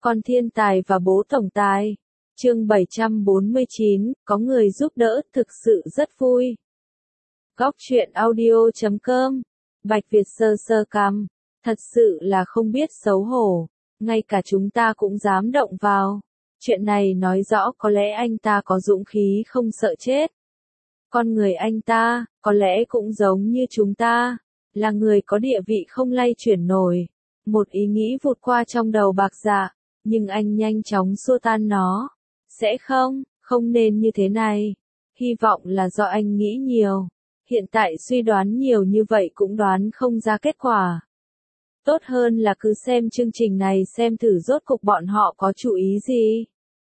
Con thiên tài và bố tổng tài. Chương 749, có người giúp đỡ, thực sự rất vui. Góc truyện audio.com. Bạch Việt sơ sơ cằm, thật sự là không biết xấu hổ, ngay cả chúng ta cũng dám động vào. Chuyện này nói rõ có lẽ anh ta có dũng khí không sợ chết. Con người anh ta, có lẽ cũng giống như chúng ta, là người có địa vị không lay chuyển nổi. Một ý nghĩ vụt qua trong đầu Bạc Dạ, nhưng anh nhanh chóng xua tan nó. Sẽ không nên như thế này. Hy vọng là do anh nghĩ nhiều. Hiện tại suy đoán nhiều như vậy cũng đoán không ra kết quả. Tốt hơn là cứ xem chương trình này xem thử rốt cục bọn họ có chủ ý gì.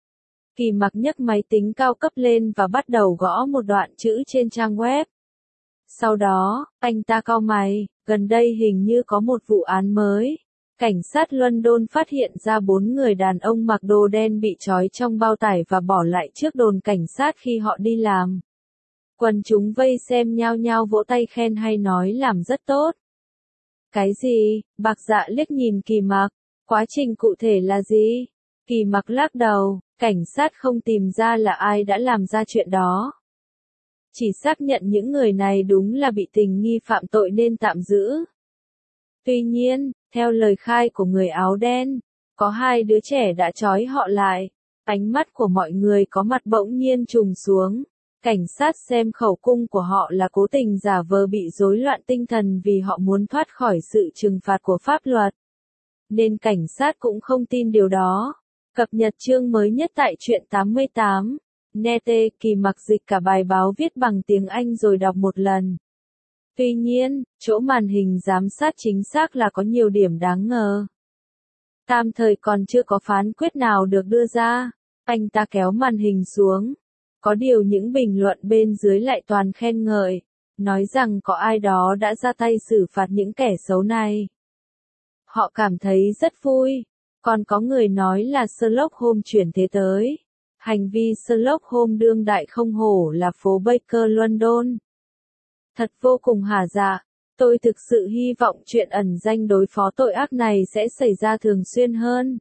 Kỳ Mặc nhấc máy tính cao cấp lên và bắt đầu gõ một đoạn chữ trên trang web. Sau đó, anh ta cau mày, gần đây hình như có một vụ án mới. Cảnh sát London phát hiện ra 4 người đàn ông mặc đồ đen bị trói trong bao tải và bỏ lại trước đồn cảnh sát khi họ đi làm. Quần chúng vây xem nhao nhao vỗ tay khen hay nói làm rất tốt. Cái gì? Bạc Dạ liếc nhìn Kỳ Mặc. Quá trình cụ thể là gì? Kỳ Mặc lắc đầu, cảnh sát không tìm ra là ai đã làm ra chuyện đó. Chỉ xác nhận những người này đúng là bị tình nghi phạm tội nên tạm giữ. Tuy nhiên, theo lời khai của người áo đen, có 2 đứa trẻ đã trói họ lại. Ánh mắt của mọi người có mặt bỗng nhiên trùng xuống. Cảnh sát xem khẩu cung của họ là cố tình giả vờ bị rối loạn tinh thần vì họ muốn thoát khỏi sự trừng phạt của pháp luật. Nên cảnh sát cũng không tin điều đó. Cập nhật chương mới nhất tại truyện 88. Nete, Kỳ Mặc dịch cả bài báo viết bằng tiếng Anh rồi đọc một lần. Tuy nhiên, chỗ màn hình giám sát chính xác là có nhiều điểm đáng ngờ. Tạm thời còn chưa có phán quyết nào được đưa ra. Anh ta kéo màn hình xuống. Có điều những bình luận bên dưới lại toàn khen ngợi, nói rằng có ai đó đã ra tay xử phạt những kẻ xấu này. Họ cảm thấy rất vui. Còn có người nói là Sherlock Holmes chuyển thế tới. Hành vi Sherlock Holmes đương đại không hổ là phố Baker London. Thật vô cùng hả dạ. Tôi thực sự hy vọng chuyện ẩn danh đối phó tội ác này sẽ xảy ra thường xuyên hơn.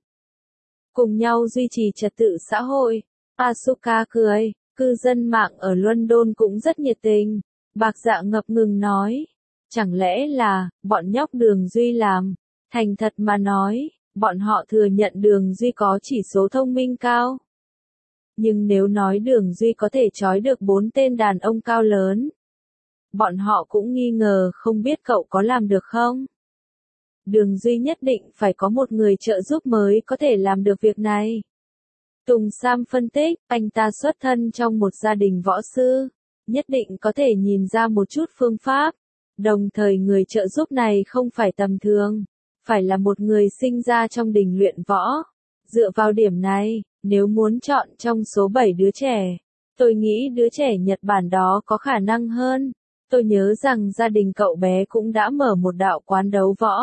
Cùng nhau duy trì trật tự xã hội. Asuka cười. Cư dân mạng ở London cũng rất nhiệt tình. Bạc Dạ ngập ngừng nói. Chẳng lẽ là, bọn nhóc Đường Duy làm. Thành thật mà nói, bọn họ thừa nhận Đường Duy có chỉ số thông minh cao. Nhưng nếu nói Đường Duy có thể trói được 4 tên đàn ông cao lớn, bọn họ cũng nghi ngờ không biết cậu có làm được không. Đường Duy nhất định phải có một người trợ giúp mới có thể làm được việc này. Tùng Sam phân tích, anh ta xuất thân trong một gia đình võ sư, nhất định có thể nhìn ra một chút phương pháp. Đồng thời người trợ giúp này không phải tầm thường, phải là một người sinh ra trong đình luyện võ. Dựa vào điểm này, nếu muốn chọn trong số 7 đứa trẻ, tôi nghĩ đứa trẻ Nhật Bản đó có khả năng hơn. Tôi nhớ rằng gia đình cậu bé cũng đã mở một đạo quán đấu võ.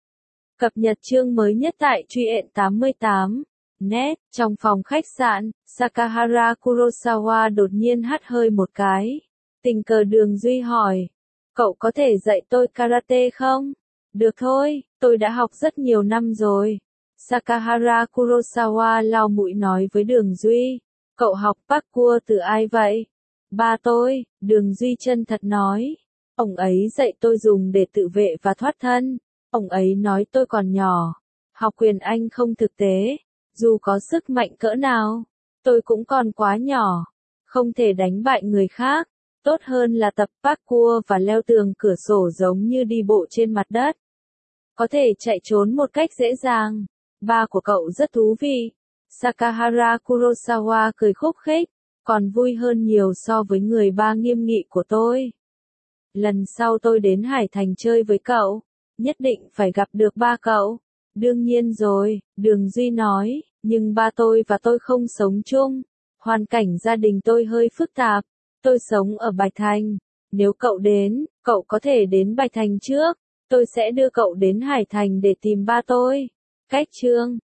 Cập nhật chương mới nhất tại truyện 88. Net, trong phòng khách sạn, Sakahara Kurosawa đột nhiên hắt hơi một cái. Tình cờ Đường Duy hỏi, cậu có thể dạy tôi karate không? Được thôi, tôi đã học rất nhiều năm rồi. Sakahara Kurosawa lau mũi nói với Đường Duy, cậu học parkour từ ai vậy? Ba tôi, Đường Duy chân thật nói. Ông ấy dạy tôi dùng để tự vệ và thoát thân. Ông ấy nói tôi còn nhỏ. Học quyền Anh không thực tế. Dù có sức mạnh cỡ nào, tôi cũng còn quá nhỏ. Không thể đánh bại người khác. Tốt hơn là tập parkour và leo tường cửa sổ giống như đi bộ trên mặt đất. Có thể chạy trốn một cách dễ dàng. Ba của cậu rất thú vị. Sakahara Kurosawa cười khúc khích. Còn vui hơn nhiều so với người ba nghiêm nghị của tôi. Lần sau tôi đến Hải Thành chơi với cậu, nhất định phải gặp được ba cậu. Đương nhiên rồi, Đường Duy nói, nhưng ba tôi và tôi không sống chung. Hoàn cảnh gia đình tôi hơi phức tạp. Tôi sống ở Bạch Thành. Nếu cậu đến, cậu có thể đến Bạch Thành trước. Tôi sẽ đưa cậu đến Hải Thành để tìm ba tôi. Cách chương